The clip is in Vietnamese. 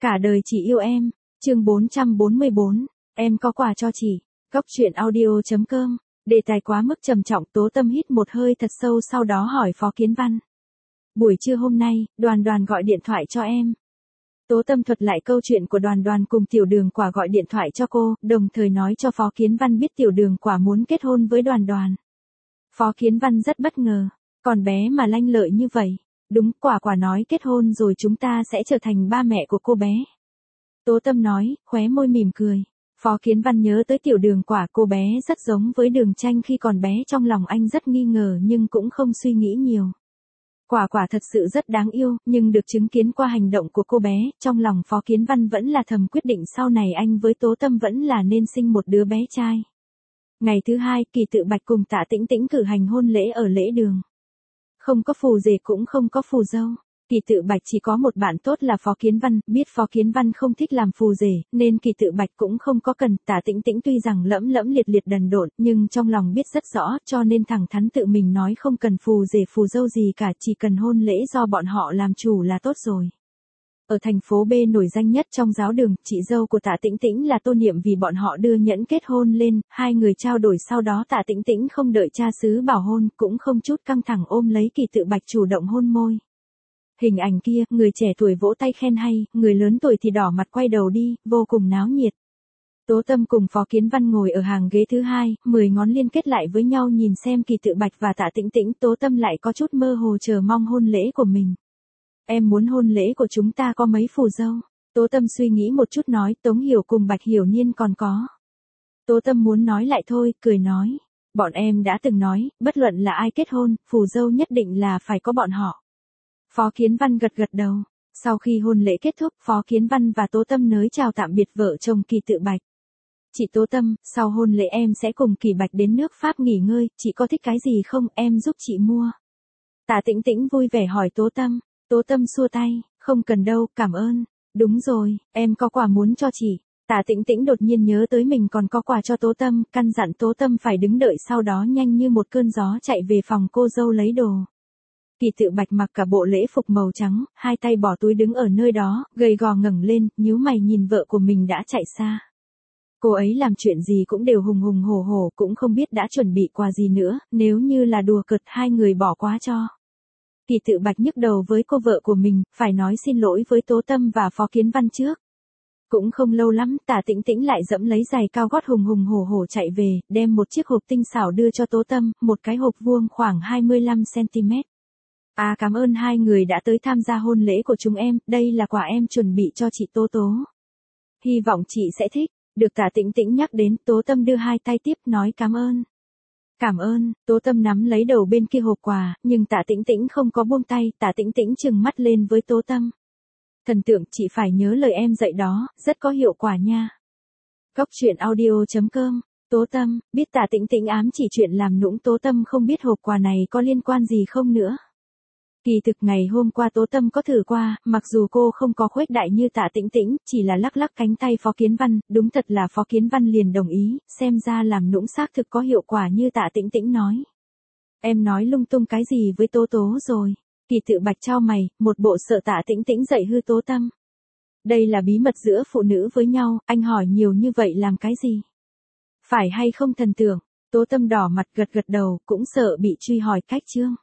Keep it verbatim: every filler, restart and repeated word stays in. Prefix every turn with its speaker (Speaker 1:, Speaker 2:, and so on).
Speaker 1: Cả đời chỉ yêu em, chương bốn trăm bốn mươi bốn, em có quà cho chị. Góc truyện audio chấm com, đề tài quá mức trầm trọng. Tố Tâm hít một hơi thật sâu sau đó hỏi Phó Kiến Văn. Buổi trưa hôm nay, Đoàn Đoàn gọi điện thoại cho em. Tố Tâm thuật lại câu chuyện của Đoàn Đoàn cùng Tiểu Đường Quả gọi điện thoại cho cô, đồng thời nói cho Phó Kiến Văn biết Tiểu Đường Quả muốn kết hôn với Đoàn Đoàn. Phó Kiến Văn rất bất ngờ, còn bé mà lanh lợi như vậy. Đúng, Quả Quả nói kết hôn rồi chúng ta sẽ trở thành ba mẹ của cô bé. Tố Tâm nói, khóe môi mỉm cười. Phó Kiến Văn nhớ tới Tiểu Đường Quả, cô bé rất giống với Đường Tranh khi còn bé, trong lòng anh rất nghi ngờ nhưng cũng không suy nghĩ nhiều. Quả Quả thật sự rất đáng yêu, nhưng được chứng kiến qua hành động của cô bé, trong lòng Phó Kiến Văn vẫn là thầm quyết định sau này anh với Tố Tâm vẫn là nên sinh một đứa bé trai. Ngày thứ hai, Kỳ Tự Bạch cùng Tạ Tĩnh Tĩnh cử hành hôn lễ ở lễ đường. Không có phù rể cũng không có phù dâu. Kỳ Tự Bạch chỉ có một bạn tốt là Phó Kiến Văn, biết Phó Kiến Văn không thích làm phù rể, nên Kỳ Tự Bạch cũng không có cần. Tạ Tĩnh Tĩnh tuy rằng lẫm lẫm liệt liệt đần độn, nhưng trong lòng biết rất rõ, cho nên thẳng thắn tự mình nói không cần phù rể phù dâu gì cả, chỉ cần hôn lễ do bọn họ làm chủ là tốt rồi. Ở thành phố B nổi danh nhất trong giáo đường, chị dâu của Tạ Tĩnh Tĩnh là Tô Niệm vì bọn họ đưa nhẫn kết hôn lên, hai người trao đổi sau đó Tạ Tĩnh Tĩnh không đợi cha xứ bảo hôn, cũng không chút căng thẳng ôm lấy Kỳ Tự Bạch chủ động hôn môi. Hình ảnh kia, người trẻ tuổi vỗ tay khen hay, người lớn tuổi thì đỏ mặt quay đầu đi, vô cùng náo nhiệt. Tố Tâm cùng Phó Kiến Văn ngồi ở hàng ghế thứ hai, mười ngón liên kết lại với nhau nhìn xem Kỳ Tự Bạch và Tạ Tĩnh Tĩnh. Tố Tâm lại có chút mơ hồ chờ mong hôn lễ của mình. Em muốn hôn lễ của chúng ta có mấy phù dâu? Tố Tâm suy nghĩ một chút nói, Tống Hiểu cùng Bạch Hiểu Niên còn có. Tố Tâm muốn nói lại thôi, cười nói. Bọn em đã từng nói, bất luận là ai kết hôn, phù dâu nhất định là phải có bọn họ. Phó Kiến Văn gật gật đầu. Sau khi hôn lễ kết thúc, Phó Kiến Văn và Tố Tâm nới chào tạm biệt vợ chồng Kỳ Tự Bạch. Chị Tố Tâm, sau hôn lễ em sẽ cùng Kỳ Bạch đến nước Pháp nghỉ ngơi, chị có thích cái gì không, em giúp chị mua. Tạ Tĩnh Tĩnh vui vẻ hỏi Tố Tâm. Tố Tâm xua tay, không cần đâu, cảm ơn. Đúng rồi, em có quà muốn cho chị. Tạ Tĩnh Tĩnh đột nhiên nhớ tới mình còn có quà cho Tố Tâm, căn dặn Tố Tâm phải đứng đợi, sau đó nhanh như một cơn gió chạy về phòng cô dâu lấy đồ. Kỳ Tự Bạch mặc cả bộ lễ phục màu trắng, hai tay bỏ túi đứng ở nơi đó, gầy gò ngẩng lên, nhíu mày nhìn vợ của mình đã chạy xa. Cô ấy làm chuyện gì cũng đều hùng hùng hổ hổ, cũng không biết đã chuẩn bị quà gì nữa, nếu như là đùa cợt hai người bỏ qua cho. Kỳ Tự Bạch nhức đầu với cô vợ của mình, phải nói xin lỗi với Tố Tâm và Phó Kiến Văn trước. Cũng không lâu lắm, Tạ Tĩnh Tĩnh lại dẫm lấy giày cao gót hùng hùng hổ hổ chạy về, đem một chiếc hộp tinh xảo đưa cho Tố Tâm, một cái hộp vuông khoảng hai mươi lăm xăng-ti-mét. À, cảm ơn hai người đã tới tham gia hôn lễ của chúng em, đây là quà em chuẩn bị cho chị Tố Tố. Hy vọng chị sẽ thích. Được Tạ Tĩnh Tĩnh nhắc đến, Tố Tâm đưa hai tay tiếp, nói cảm ơn. Cảm ơn. Tố Tâm nắm lấy đầu bên kia hộp quà, nhưng Tạ Tĩnh Tĩnh không có buông tay. Tạ Tĩnh Tĩnh trừng mắt lên với Tố Tâm. Thần tượng, chị phải nhớ lời em dạy đó, rất có hiệu quả nha. Góc truyện audio chấm com. Tố Tâm, biết Tạ Tĩnh Tĩnh ám chỉ chuyện làm nũng, Tố Tâm không biết hộp quà này có liên quan gì không nữa. Kỳ thực ngày hôm qua Tố Tâm có thử qua, mặc dù cô không có khuếch đại như Tạ Tĩnh Tĩnh, chỉ là lắc lắc cánh tay Phó Kiến Văn, đúng thật là Phó Kiến Văn liền đồng ý, xem ra làm nũng xác thực có hiệu quả như Tạ Tĩnh Tĩnh nói. Em nói lung tung cái gì với Tố Tố rồi? Kỳ Tự Bạch chau mày, một bộ sợ Tạ Tĩnh Tĩnh dạy hư Tố Tâm. Đây là bí mật giữa phụ nữ với nhau, anh hỏi nhiều như vậy làm cái gì? Phải hay không thần tượng? Tố Tâm đỏ mặt gật gật đầu, cũng sợ bị truy hỏi cách chương.